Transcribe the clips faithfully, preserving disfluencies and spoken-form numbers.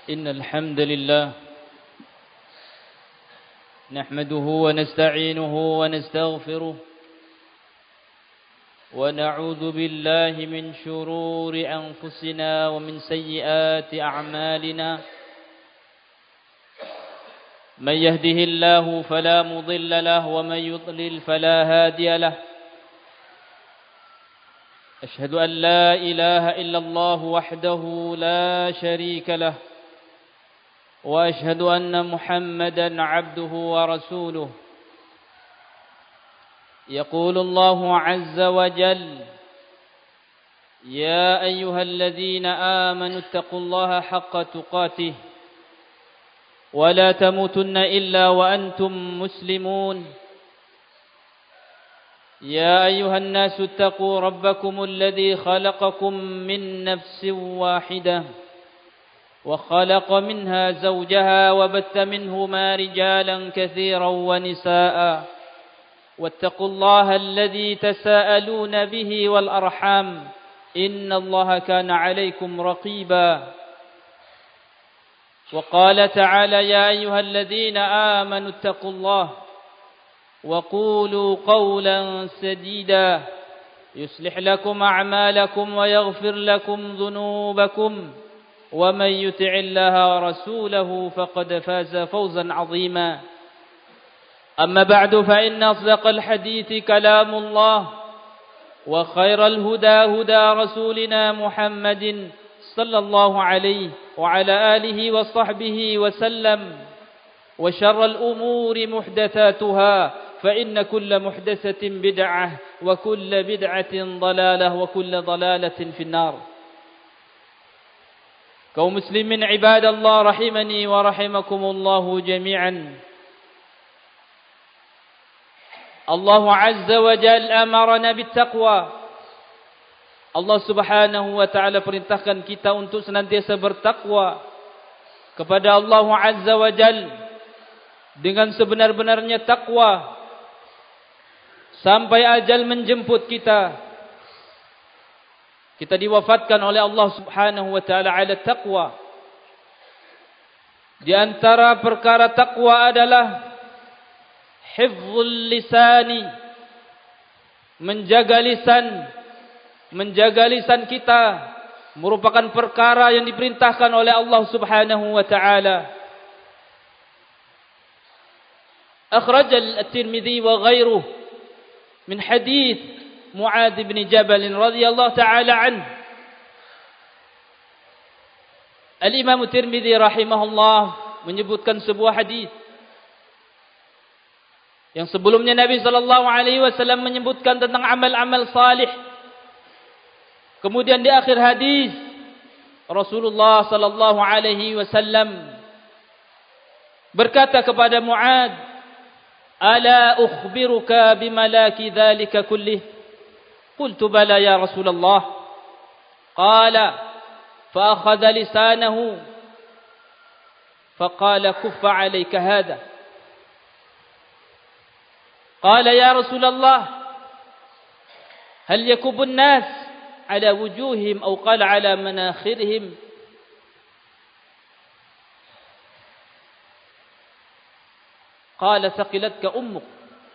إن الحمد لله نحمده ونستعينه ونستغفره ونعوذ بالله من شرور أنفسنا ومن سيئات أعمالنا من يهده الله فلا مضل له ومن يضلل فلا هادي له أشهد أن لا إله إلا الله وحده لا شريك له وأشهد أن محمدا عبده ورسوله يقول الله عز وجل يا أيها الذين آمنوا اتقوا الله حق تقاته ولا تموتن إلا وأنتم مسلمون يا أيها الناس اتقوا ربكم الذي خلقكم من نفس واحدة وخلق منها زوجها وبث منهما رجالا كثيرا ونساء واتقوا الله الذي تساءلون به والأرحام إن الله كان عليكم رقيبا وقال تعالى يا أيها الذين آمنوا اتقوا الله وقولوا قولا سديدا يصلح لكم أعمالكم ويغفر لكم ذنوبكم ومن يطع الله ورسوله فقد فاز فوزا عظيما أما بعد فإن أصدق الحديث كلام الله وخير الهدى هدى رسولنا محمد صلى الله عليه وعلى آله وصحبه وسلم وشر الأمور محدثاتها فإن كل محدثة بدعة وكل بدعة ضلالة وكل ضلالة في النار. Kaum muslimin ibadallah rahimani wa rahimakumullahu jami'an. Allah Azza wa Jalla amarana bittaqwa. Allah Subhanahu wa taala perintahkan kita untuk senantiasa bertakwa kepada Allah Azza wa Jalla dengan sebenar-benarnya takwa sampai ajal menjemput kita. Kita diwafatkan oleh Allah Subhanahu wa taala ala taqwa. Di antara perkara takwa adalah hifdzul lisani, menjaga lisan, menjaga lisan kita merupakan perkara yang diperintahkan oleh Allah Subhanahu wa taala. Akhraj at-Tirmidzi wa ghairuhu min hadits Mu'adz bin Jabal radhiyallahu ta'ala anhu. Al-Imam Tirmidzi rahimahullah menyebutkan sebuah hadis yang sebelumnya Nabi sallallahu alaihi wasallam menyebutkan tentang amal-amal salih. Kemudian di akhir hadis Rasulullah sallallahu alaihi wasallam berkata kepada Mu'adz, "Ala ukhbiruka bimalaki dzalika kullih?" قلت بلى يا رسول الله قال فأخذ لسانه فقال كف عليك هذا قال يا رسول الله هل يكب الناس على وجوههم أو قال على مناخرهم قال ثقلتك أمك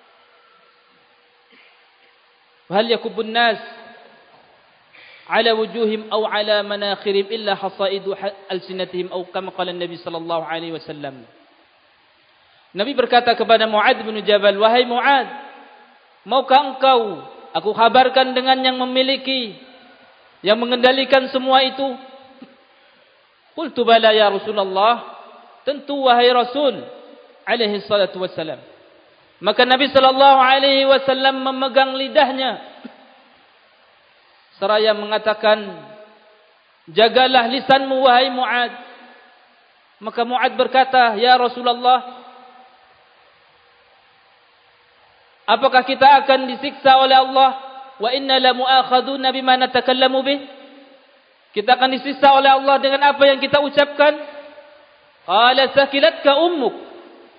وهل يكب الناس على وجوههم أو على مناخرهم إلا حصائد ألسنتهم أو كما قال النبي صلى الله عليه وسلم. Nabi berkata kepada Mu'adz bin Jabal, "Wahai Mu'adz, maukah engkau aku kabarkan dengan yang memiliki, yang mengendalikan semua itu?" Qultu bala ya Rasulullah, tentu wahai Rasul alaihi salatu wassalam. Maka Nabi sallallahu alaihi wasallam memegang lidahnya seraya mengatakan, "Jagalah lisanmu wahai Mu'adz." Maka Mu'adz berkata, "Ya Rasulullah, apakah kita akan disiksa oleh Allah? Wa inna la mu'akhaduna bima natakallamu bih." Kita akan disiksa oleh Allah dengan apa yang kita ucapkan. Qala sakilatka ummuk.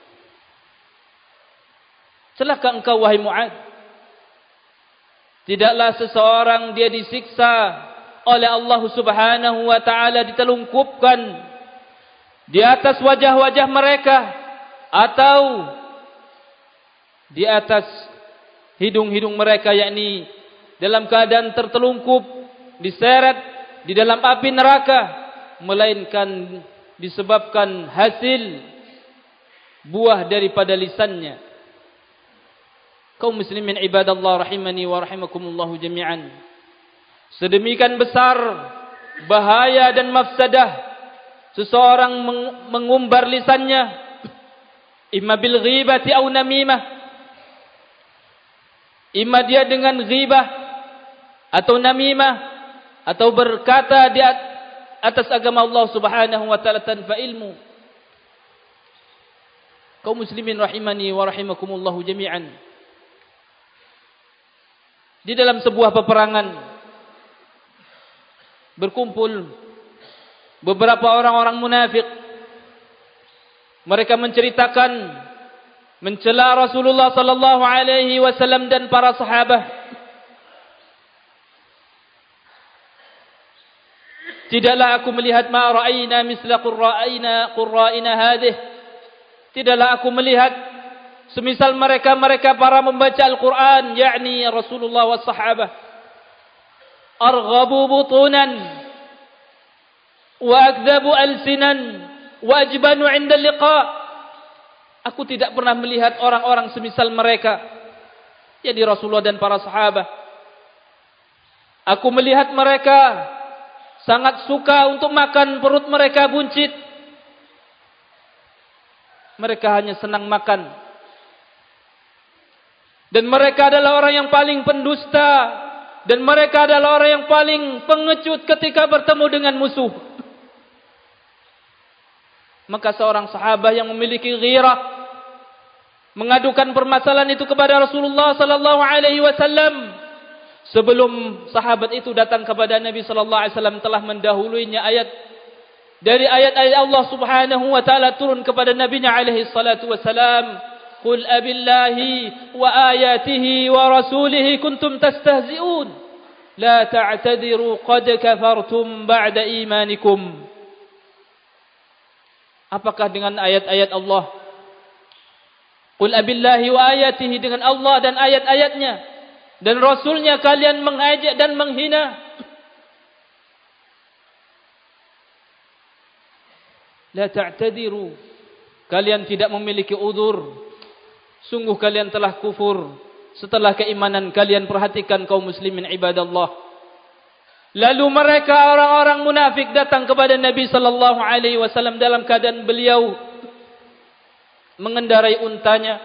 Celaka engkau wahai Mu'adz. Tidaklah seseorang dia disiksa oleh Allah Subhanahu wa taala, ditelungkupkan di atas wajah-wajah mereka atau di atas hidung-hidung mereka, yakni dalam keadaan tertelungkup, diseret di dalam api neraka, melainkan disebabkan hasil buah daripada lisannya. Kaum muslimin ibadallah rahimani wa rahimakumullahu jami'an, sedemikian besar bahaya dan mafsadah seseorang mengumbar lisannya, imma bil ghibati aw namimah, imma dia dengan ghibah atau namimah, atau berkata di atas agama Allah Subhanahu wa taala tanpa ilmu. Kaum muslimin rahimani wa rahimakumullahu jami'an, di dalam sebuah peperangan berkumpul beberapa orang-orang munafik. Mereka menceritakan, mencela Rasulullah sallallahu alaihi wasallam dan para sahabat. Tidaklah aku melihat ma ra'ayna misla qurra'ina qurra'ina hadhihi. Tidaklah aku melihat semisal mereka-mereka para membaca Al-Quran, yakni Rasulullah wa sahabah, arghabu butunan wa akdhabu alsinan wa ajbanu 'inda liqa'. Aku tidak pernah melihat orang-orang semisal mereka, yakni Rasulullah dan para sahabat. Aku melihat mereka sangat suka untuk makan, perut mereka buncit. Mereka hanya senang makan. Dan mereka adalah orang yang paling pendusta, dan mereka adalah orang yang paling pengecut ketika bertemu dengan musuh. Maka seorang sahabat yang memiliki ghirah mengadukan permasalahan itu kepada Rasulullah sallallahu alaihi wasallam. Sebelum sahabat itu datang kepada Nabi sallallahu alaihi wasallam, telah mendahuluinya ayat dari ayat-ayat Allah Subhanahu wa taala turun kepada nabinya alaihi salatu wasalam. Qul abillahi wa ayatihi wa rasulihi kuntum tastahzi'un la ta'tadiru qad kafartum ba'da imanikum. Apakah dengan ayat-ayat Allah? Qul abillahi wa ayatihi, dengan Allah dan ayat-ayatnya dan Rasulnya kalian mengajak dan menghina? La ta'tadiru, kalian tidak memiliki udzur. Sungguh kalian telah kufur setelah keimanan kalian. Perhatikan kaum muslimin ibadallah. Lalu mereka orang-orang munafik datang kepada Nabi sallallahu alaihi wasallam dalam keadaan beliau mengendarai untanya.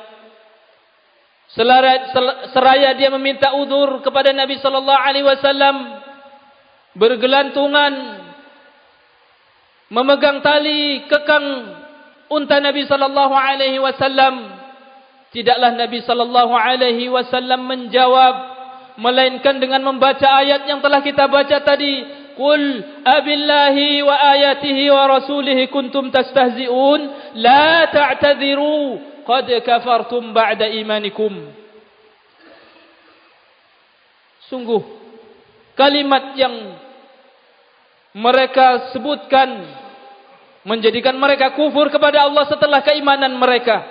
Seraya dia meminta udzur kepada Nabi sallallahu alaihi wasallam, bergelantungan memegang tali kekang unta Nabi sallallahu alaihi wasallam. Tidaklah Nabi sallallahu alaihi wasallam menjawab, melainkan dengan membaca ayat yang telah kita baca tadi. Qul abillahi wa ayatihi wa rasulihi kuntum tastahzi'un la ta'tadiru qad kafartum ba'da imanikum. Sungguh kalimat yang mereka sebutkan menjadikan mereka kufur kepada Allah setelah keimanan mereka.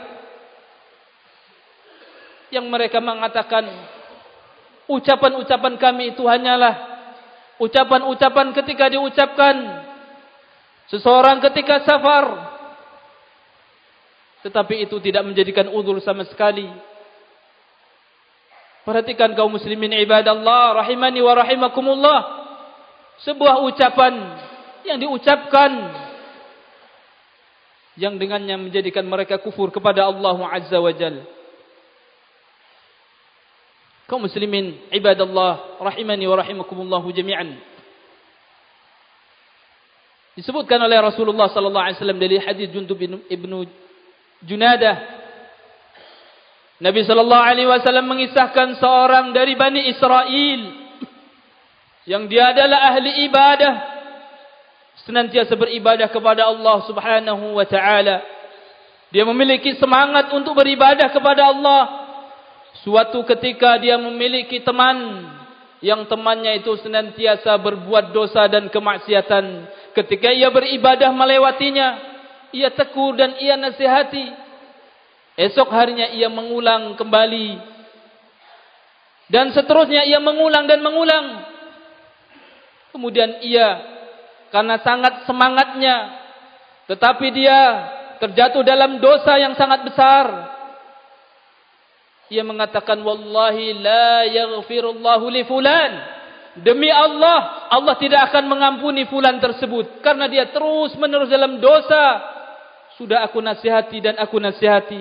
Yang mereka mengatakan ucapan-ucapan kami itu hanyalah ucapan-ucapan ketika diucapkan seseorang ketika safar, tetapi itu tidak menjadikan udzur sama sekali. Perhatikan kaum muslimin ibadallah rahimani wa rahimakumullah, sebuah ucapan yang diucapkan yang dengannya menjadikan mereka kufur kepada Allah Azza wa Jalla. Kaum muslimin ibadallah rahimani wa rahimakumullahu jami'an, disebutkan oleh Rasulullah sallallahu alaihi wasallam dari hadis Jundub ibnu Junadah, Nabi sallallahu alaihi wasallam mengisahkan seorang dari Bani Israel yang dia adalah ahli ibadah, senantiasa beribadah kepada Allah Subhanahu wa taala. Dia memiliki semangat untuk beribadah kepada Allah. Suatu ketika dia memiliki teman yang temannya itu senantiasa berbuat dosa dan kemaksiatan. Ketika ia beribadah melewatinya, ia tegur dan ia nasihati. Esok harinya ia mengulang kembali. Dan seterusnya ia mengulang dan mengulang. Kemudian ia karena sangat semangatnya, tetapi dia terjatuh dalam dosa yang sangat besar. Ia mengatakan, wallahi la yaghfirullahu li fulan. Demi Allah, Allah tidak akan mengampuni fulan tersebut karena dia terus menerus dalam dosa. Sudah aku nasihati dan aku nasihati.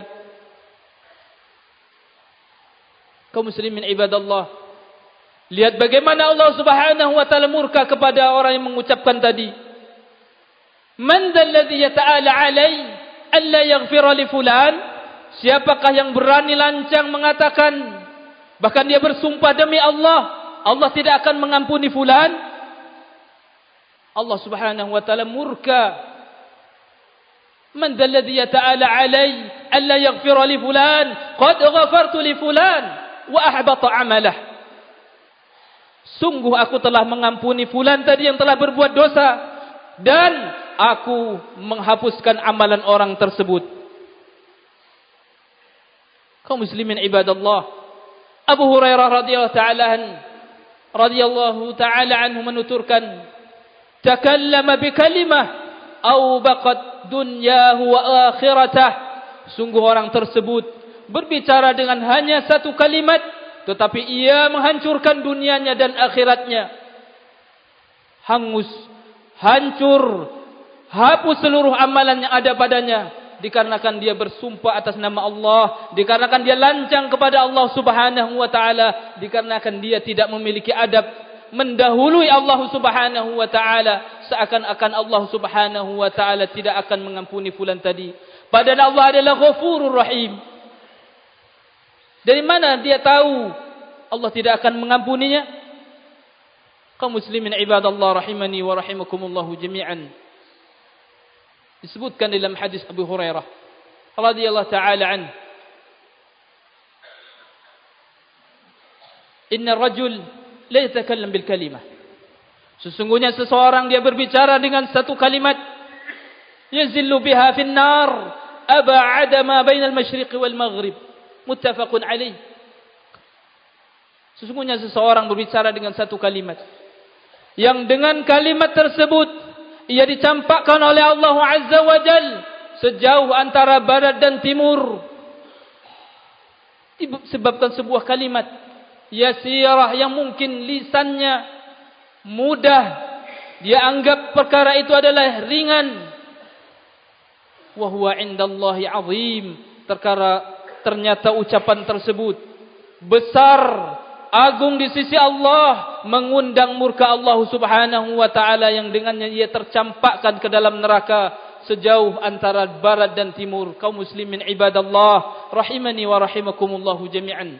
Kaum muslimin ibadallah, lihat bagaimana Allah Subhanahu wa taala murka kepada orang yang mengucapkan tadi. Man dzalladzi yata'ala 'alai alla yaghfira li fulan? Siapakah yang berani lancang mengatakan, bahkan dia bersumpah demi Allah, Allah tidak akan mengampuni fulan? Allah Subhanahu wa taala murka. Man dzalladzi yata'ala 'alai alla yaghfira li fulan? Qad ghafartu li fulan wa ahbata 'amalah. Sungguh aku telah mengampuni fulan tadi yang telah berbuat dosa, dan aku menghapuskan amalan orang tersebut. Kaum muslimin ibadallah, Abu Hurairah radhiyallahu ta'ala an radhiyallahu ta'ala anhu menuturkan, takallama bi kalimah aw baqat dunyahu wa akhiratah. Sungguh orang tersebut berbicara dengan hanya satu kalimat, tetapi ia menghancurkan dunianya dan akhiratnya. Hangus, hancur, hapus seluruh amalan yang ada padanya, dikarenakan dia bersumpah atas nama Allah, dikarenakan dia lancang kepada Allah Subhanahu wa taala, dikarenakan dia tidak memiliki adab mendahului Allah Subhanahu wa taala, seakan-akan Allah Subhanahu wa taala tidak akan mengampuni fulan tadi. Padahal Allah adalah Ghafurur Rahim. Dari mana dia tahu Allah tidak akan mengampuninya? Kaum muslimin ibadallah rahimani wa rahimakumullah jami'an. Disebutkan dalam hadis Abu Hurairah radhiyallahu ta'ala an, inna rajul la yatakallam bil kalimah. Sesungguhnya seseorang dia berbicara dengan satu kalimat, yazillu biha fin nar ab'ada ma bainal masyriq wal maghrib. Muttafaqun alaih. Sesungguhnya seseorang berbicara dengan satu kalimat, yang dengan kalimat tersebut ia dicampakkan oleh Allah Azza wa Jal sejauh antara barat dan timur. Disebabkan sebuah kalimat yasirah yang mungkin lisannya mudah, dia anggap perkara itu adalah ringan. Wa huwa indallahi azim. Terkara ternyata ucapan tersebut besar, agung di sisi Allah, mengundang murka Allah Subhanahu wa taala, yang dengannya ia tercampakkan ke dalam neraka sejauh antara barat dan timur. Kaum muslimin ibadallah rahimani wa rahimakumullah jami'an.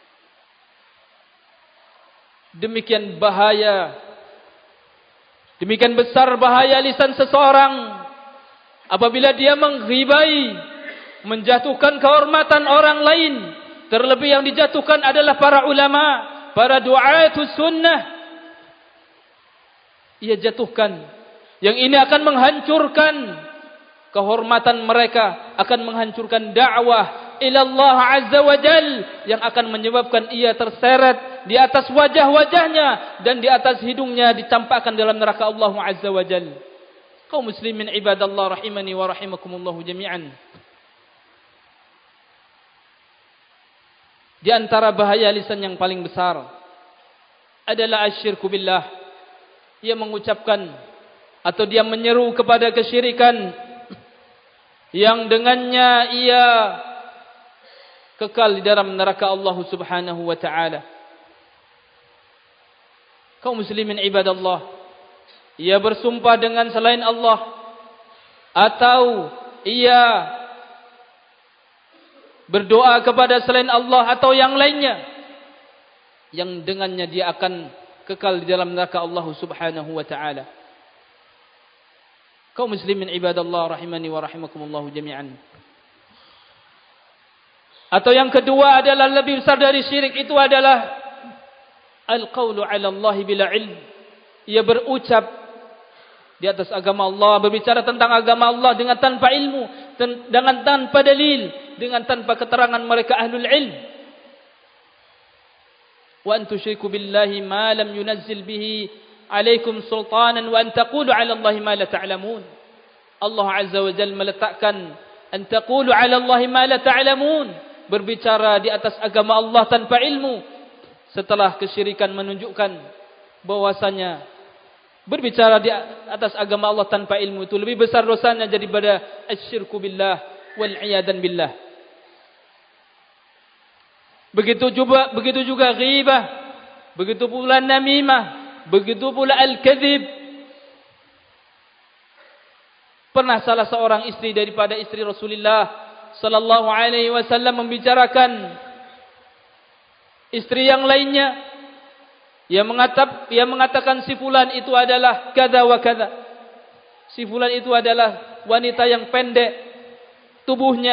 Demikian bahaya, demikian besar bahaya lisan seseorang apabila dia mengghibai, menjatuhkan kehormatan orang lain. Terlebih yang dijatuhkan adalah para ulama, para du'atus sunnah. Ia jatuhkan. Yang ini akan menghancurkan kehormatan mereka, akan menghancurkan dakwah ila Allah Azza wa Jal, yang akan menyebabkan ia terseret di atas wajah-wajahnya dan di atas hidungnya, ditampakkan dalam neraka Allah Azza wa Jal. Kaum muslimin ibadallah rahimani wa rahimakumullah jami'an. Di antara bahaya lisan yang paling besar adalah asyirku billah. Ia mengucapkan atau dia menyeru kepada kesyirikan yang dengannya ia kekal di dalam neraka Allah Subhanahu wa taala. Kaum muslimin ibadallah, ia bersumpah dengan selain Allah, atau ia berdoa kepada selain Allah atau yang lainnya, yang dengannya dia akan kekal di dalam neraka Allah Subhanahu wa taala. Kaum muslimin ibadallah rahimani wa rahimakumullah jami'an. Atau yang kedua adalah lebih besar dari syirik, itu adalah al-qaulu 'ala Allah bila ilm. Ia berucap di atas agama Allah, berbicara tentang agama Allah dengan tanpa ilmu, dengan tanpa dalil, dengan tanpa keterangan mereka ahlul ilm. Wa an tusyriku billahi ma lam yunazzil bihi alaikum sultanan wa an taqulu ala Allahi ma la ta'lamun. Allah Azza wa Jalla meletakkan an taqulu ala Allahi ma la ta'lamun, berbicara di atas agama Allah tanpa ilmu, setelah kesyirikan menunjukkan bahwasanya berbicara di atas agama Allah tanpa ilmu itu lebih besar dosanya daripada asyirku billah wal iyadan billah. Begitu juga begitu juga ghibah, begitu pula namimah, begitu pula al-kadzib. Pernah salah seorang istri daripada istri Rasulullah sallallahu alaihi wasallam membicarakan istri yang lainnya, Ia mengatap, ia mengatakan si fulan itu adalah kada wa kada. Si fulan itu adalah wanita yang pendek tubuhnya.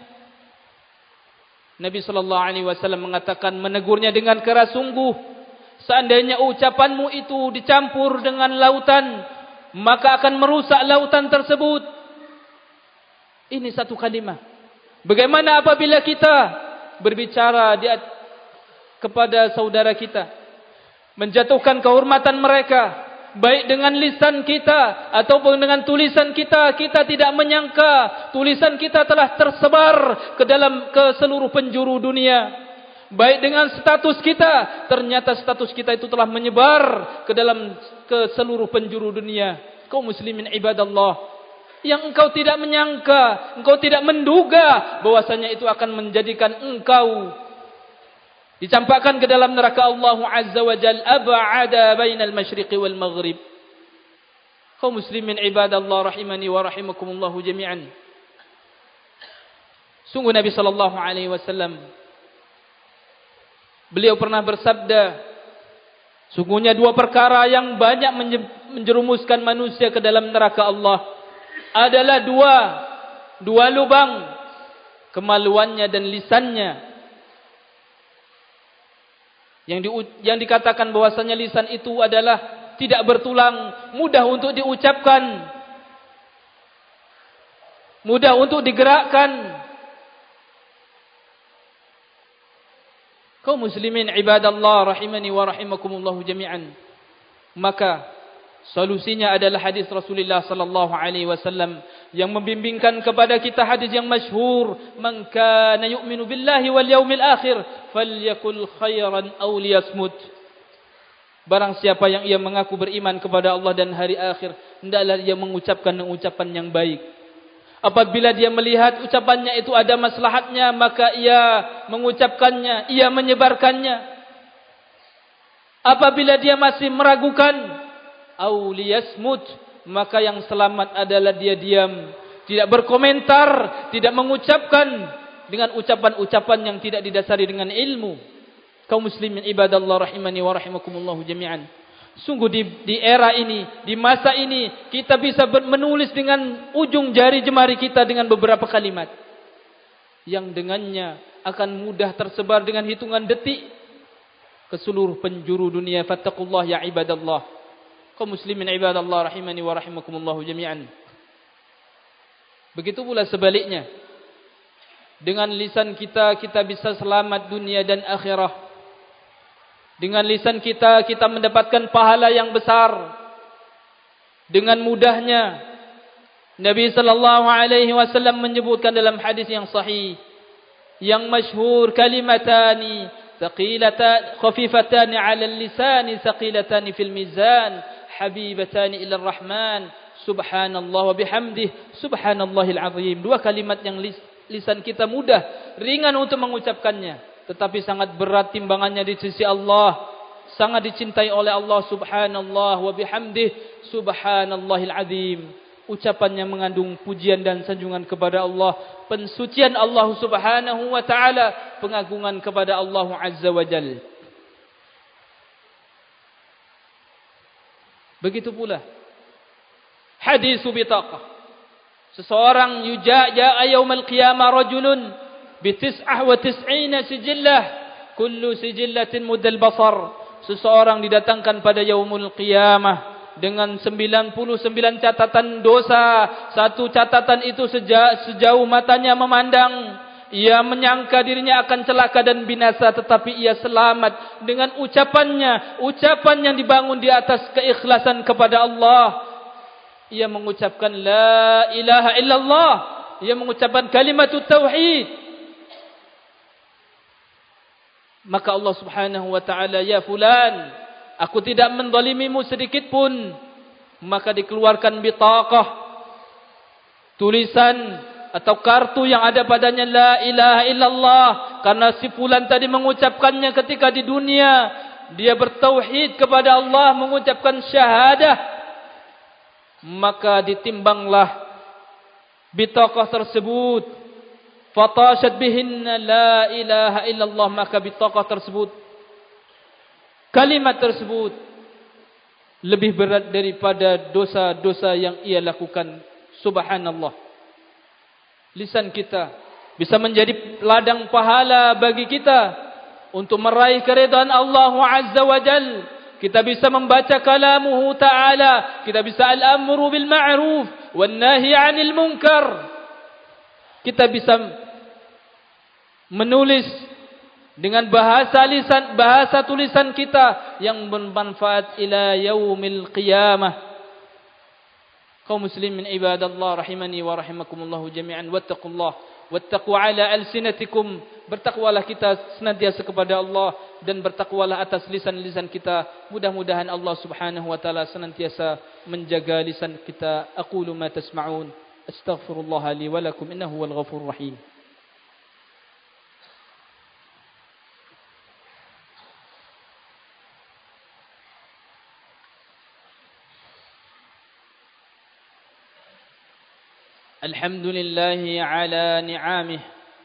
Nabi sallallahu alaihi wasallam mengatakan, menegurnya dengan keras sungguh, seandainya ucapanmu itu dicampur dengan lautan, maka akan merusak lautan tersebut. Ini satu kalimat. Bagaimana apabila kita berbicara di kepada saudara kita, menjatuhkan kehormatan mereka, baik dengan lisan kita ataupun dengan tulisan kita, kita tidak menyangka tulisan kita telah tersebar ke dalam ke seluruh penjuru dunia. Baik dengan status kita, ternyata status kita itu telah menyebar ke dalam ke seluruh penjuru dunia. Kaum muslimin ibadallah, yang engkau tidak menyangka, engkau tidak menduga bahwasanya itu akan menjadikan engkau dicampakkan ke dalam neraka Allah Azza wa Jalla, ab'ada bainal masyriqi wal maghrib. Kaum muslimin ibadallah rahimani wa rahimakumullah jami'an. Sungguh Nabi sallallahu alaihi wasallam, beliau pernah bersabda, sungguhnya dua perkara yang banyak menjerumuskan manusia ke dalam neraka Allah adalah dua dua lubang, kemaluannya dan lisannya. Yang, di, yang dikatakan bahwasanya lisan itu adalah tidak bertulang, mudah untuk diucapkan, mudah untuk digerakkan. Kaum muslimin ibadallah rahimani wa rahimakumullah jami'an. Maka solusinya adalah hadis Rasulullah sallallahu alaihi wasallam yang membimbingkan kepada kita hadis yang masyhur, man kana yu'minu billahi wal yaumil akhir falyakul khairan aw liyasmut. Barang siapa yang ia mengaku beriman kepada Allah dan hari akhir, hendaklah ia mengucapkan ucapan yang baik. Apabila dia melihat ucapannya itu ada maslahatnya, maka ia mengucapkannya, ia menyebarkannya. Apabila dia masih meragukan, aw liyasmut, maka yang selamat adalah dia diam, tidak berkomentar, tidak mengucapkan dengan ucapan-ucapan yang tidak didasari dengan ilmu. Kaum muslimin ibadallah rahimani wa rahimakumullah jami'an. Sungguh di, di era ini, di masa ini, kita bisa menulis dengan ujung jari jemari kita dengan beberapa kalimat yang dengannya akan mudah tersebar dengan hitungan detik ke seluruh penjuru dunia. Fattaqullah ya ibadallah. Kaum muslimin ibadallah rahimani wa rahimakumullah jami'an. Begitu pula sebaliknya, dengan lisan kita kita bisa selamat dunia dan akhirah. Dengan lisan kita kita mendapatkan pahala yang besar. Dengan mudahnya Nabi sallallahu alaihi wasallam menyebutkan dalam hadis yang sahih yang masyhur, kalimatani thaqilatan khafifatani 'ala al-lisan thaqilatani fil mizan habibatani ila ar-rahman subhanallah wa bihamdihi subhanallahil azim. Dua kalimat yang lisan kita mudah, ringan untuk mengucapkannya, tetapi sangat berat timbangannya di sisi Allah, sangat dicintai oleh Allah subhanallah wa bihamdihi subhanallahil azim. Ucapannya mengandung pujian dan sanjungan kepada Allah, pensucian Allah subhanahu wa ta'ala, pengagungan kepada Allah azza wa jalla. Begitu pula hadis bitaqah, seseorang yuja'a yaumal qiyamah rajulun bitis'ah wa tis'ina sijillah kullu sijillatin muddal basar. Seseorang didatangkan pada yaumul qiyamah dengan sembilan puluh sembilan catatan dosa. Satu catatan itu sejauh matanya memandang. Ia menyangka dirinya akan celaka dan binasa, tetapi ia selamat dengan ucapannya, ucapan yang dibangun di atas keikhlasan kepada Allah. Ia mengucapkan la ilaha illallah, ia mengucapkan kalimat tauhid. Maka Allah Subhanahu wa taala, ya fulan, aku tidak menzalimimu sedikit pun. Maka dikeluarkan bitaqah, tulisan atau kartu yang ada padanya la ilaha illallah, karena si fulan tadi mengucapkannya ketika di dunia. Dia bertauhid kepada Allah, mengucapkan syahadah. Maka ditimbanglah bitaqah tersebut, fatashat bihinna la ilaha illallah. Maka bitaqah tersebut, kalimat tersebut lebih berat daripada dosa-dosa yang ia lakukan. Subhanallah. Lisan kita bisa menjadi ladang pahala bagi kita untuk meraih keridhaan Allah Azza wa Jal. Kita bisa membaca kalamuhu ta'ala, kita bisa al-amru bil ma'ruf wan nahi 'anil munkar. Kita bisa menulis dengan bahasa lisan, bahasa tulisan kita yang bermanfaat ila yaumil qiyamah. Kaum muslimin ibadallah rahimani wa rahimakumullah jami'an, wattaqullah wattaqu ala alsinatikum. Bertakwalah kita senantiasa kepada Allah dan bertakwalah atas lisan-lisan kita. Mudah-mudahan Allah Subhanahu wa taala senantiasa menjaga lisan kita. Aqulu ma tasma'un, astaghfirullah li wa lakum, innahu wal ghafurur rahim. الحمد لله على نعمه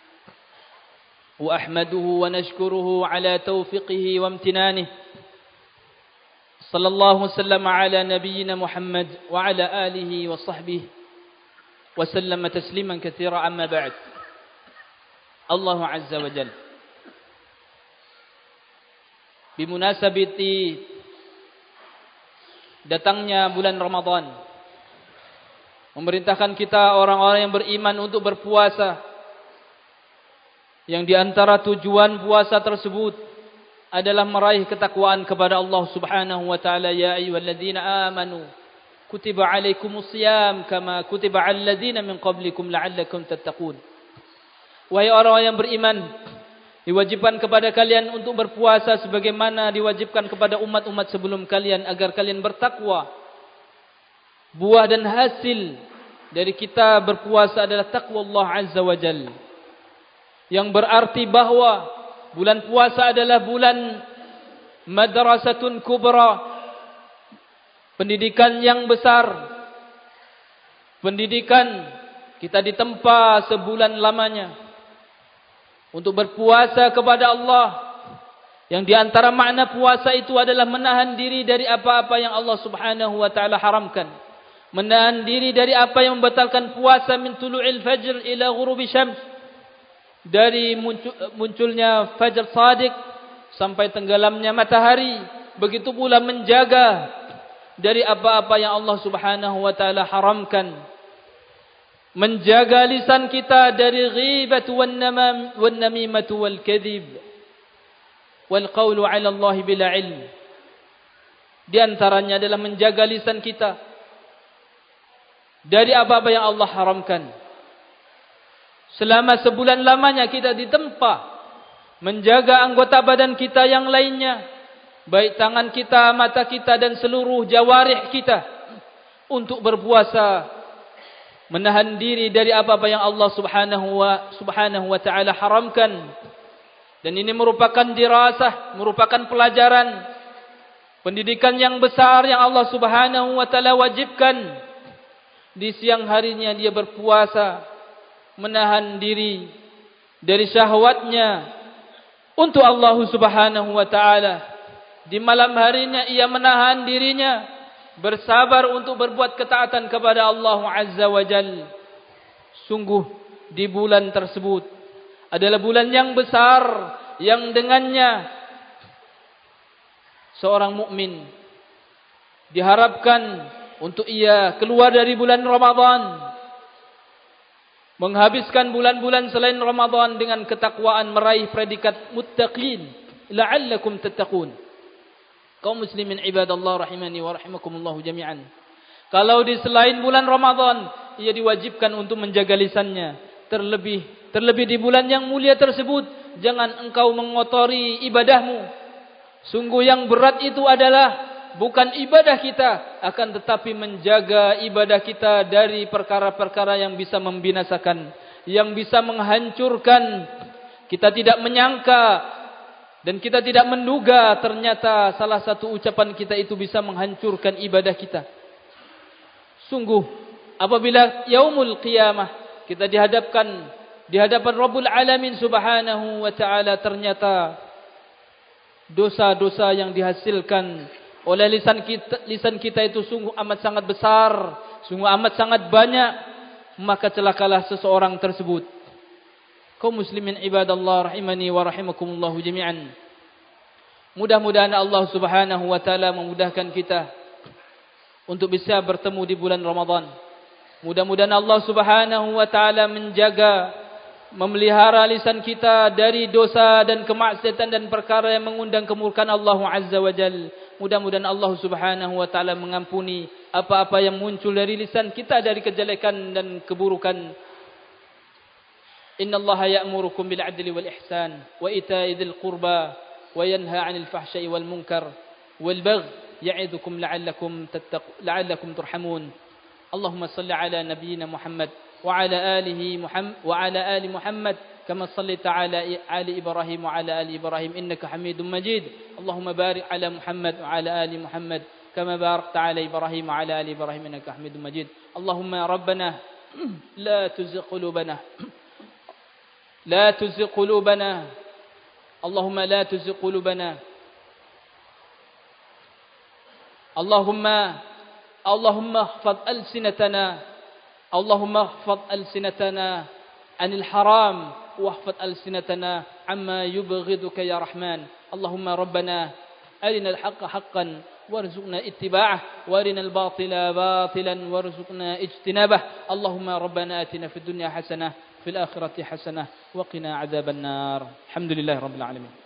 وأحمده ونشكره على توفيقه وامتنانه. صلى الله وسلم على نبينا محمد وعلى آله وصحبه وسلم تسليما كثيرا. أما بعد. الله عز وجل bimunasabati datangnya bulan Ramadan memerintahkan kita orang-orang yang beriman untuk berpuasa. Yang di antara tujuan puasa tersebut adalah meraih ketakwaan kepada Allah Subhanahu wa taala. Ya ayyuhalladzina amanu kutiba alaikumusiyam kama kutiba alal ladzina min qablikum la'allakum tattaqun. Wahai orang-orang yang beriman, diwajibkan kepada kalian untuk berpuasa sebagaimana diwajibkan kepada umat-umat sebelum kalian agar kalian bertakwa. Buah dan hasil dari kita berpuasa adalah taqwa Allah Azza wa Jalla, yang berarti bahwa bulan puasa adalah bulan madrasatun kubra, pendidikan yang besar. Pendidikan kita ditempa sebulan lamanya untuk berpuasa kepada Allah, yang di antara makna puasa itu adalah menahan diri dari apa-apa yang Allah Subhanahu wa taala haramkan. Menahan diri dari apa yang membatalkan puasa, min tulu'il fajr ila ghurubi syams, dari muncul, munculnya fajar shadiq sampai tenggelamnya matahari. Begitu pula menjaga dari apa-apa yang Allah Subhanahu wa taala haramkan. Menjaga lisan kita dari ghibat wan namam wan namimah wal kadhib wal qawlu 'ala Allah bila ilm. Di antaranya adalah menjaga lisan kita dari apa-apa yang Allah haramkan. Selama sebulan lamanya kita ditempa menjaga anggota badan kita yang lainnya, baik tangan kita, mata kita dan seluruh jawarih kita, untuk berpuasa, menahan diri dari apa-apa yang Allah Subhanahu wa Subhanahu wa taala haramkan. Dan ini merupakan dirasah, merupakan pelajaran, pendidikan yang besar yang Allah Subhanahu wa taala wajibkan. Di siang harinya dia berpuasa, menahan diri dari syahwatnya untuk Allah Subhanahu wa taala. Di malam harinya ia menahan dirinya, bersabar untuk berbuat ketaatan kepada Allah Azza wa Jalla. Sungguh di bulan tersebut adalah bulan yang besar, yang dengannya seorang mukmin diharapkan untuk ia keluar dari bulan Ramadan, menghabiskan bulan-bulan selain Ramadan dengan ketakwaan, meraih predikat muttaqin, la'allakum tattaqun. Kaum muslimin ibadallah rahimani wa rahimakumullah jami'an. Kalau di selain bulan Ramadan, ia diwajibkan untuk menjaga lisannya. Terlebih terlebih di bulan yang mulia tersebut, jangan engkau mengotori ibadahmu. Sungguh yang berat itu adalah bukan ibadah kita, akan tetapi menjaga ibadah kita dari perkara-perkara yang bisa membinasakan, yang bisa menghancurkan. Kita tidak menyangka dan kita tidak menduga ternyata salah satu ucapan kita itu bisa menghancurkan ibadah kita. Sungguh apabila yaumul qiyamah kita dihadapkan di hadapan Rabbul Alamin subhanahu wa ta'ala, ternyata dosa-dosa yang dihasilkan oleh lisan kita, lisan kita itu sungguh amat sangat besar, sungguh amat sangat banyak, maka celakalah seseorang tersebut. Kaum muslimin ibadallah rahimani wa rahimakumullahu jami'an. Mudah-mudahan Allah subhanahu wa ta'ala memudahkan kita untuk bisa bertemu di bulan Ramadan. Mudah-mudahan Allah subhanahu wa ta'ala menjaga, memelihara lisan kita dari dosa dan kemaksiatan dan perkara yang mengundang kemurkaan Allah azza wa jalla. Mudah-mudahan Allah subhanahu wa ta'ala mengampuni apa-apa yang muncul dari lisan kita dari kejelekan dan keburukan. Inna Allah ya'murukum bil adli wal ihsan wa ita'i dzil qurba wa yanha 'anil fahsya'i wal munkar wal baghi ya'idukum la'allakum tattaqun la'allakum turhamun. Allahumma shalli 'ala nabiyyina Muhammad wa 'ala alihi Muhammad wa 'ala ali Muhammad kama shallaita 'ala ali Ibrahim wa 'ala ali Ibrahim innaka Hamidum Majid. Allahumma barik 'ala Muhammad wa 'ala ali Muhammad kama barakta 'ala Ibrahim wa 'ala ali Ibrahim innaka Hamidum Majid. Allahumma rabbana la tuzigh qulubana لا تزغ قلوبنا اللهم لا تزغ قلوبنا اللهم اللهم احفظ ألسنتنا اللهم احفظ ألسنتنا عن الحرام واحفظ ألسنتنا عما يبغضك يا رحمن. اللهم ربنا أرنا الحق حقا وارزقنا اتباعه وارنا الباطل باطلا وارزقنا اجتنابه. اللهم ربنا آتنا في الدنيا حسنة في الآخرة حسنة وقنا عذاب النار. الحمد لله رب العالمين.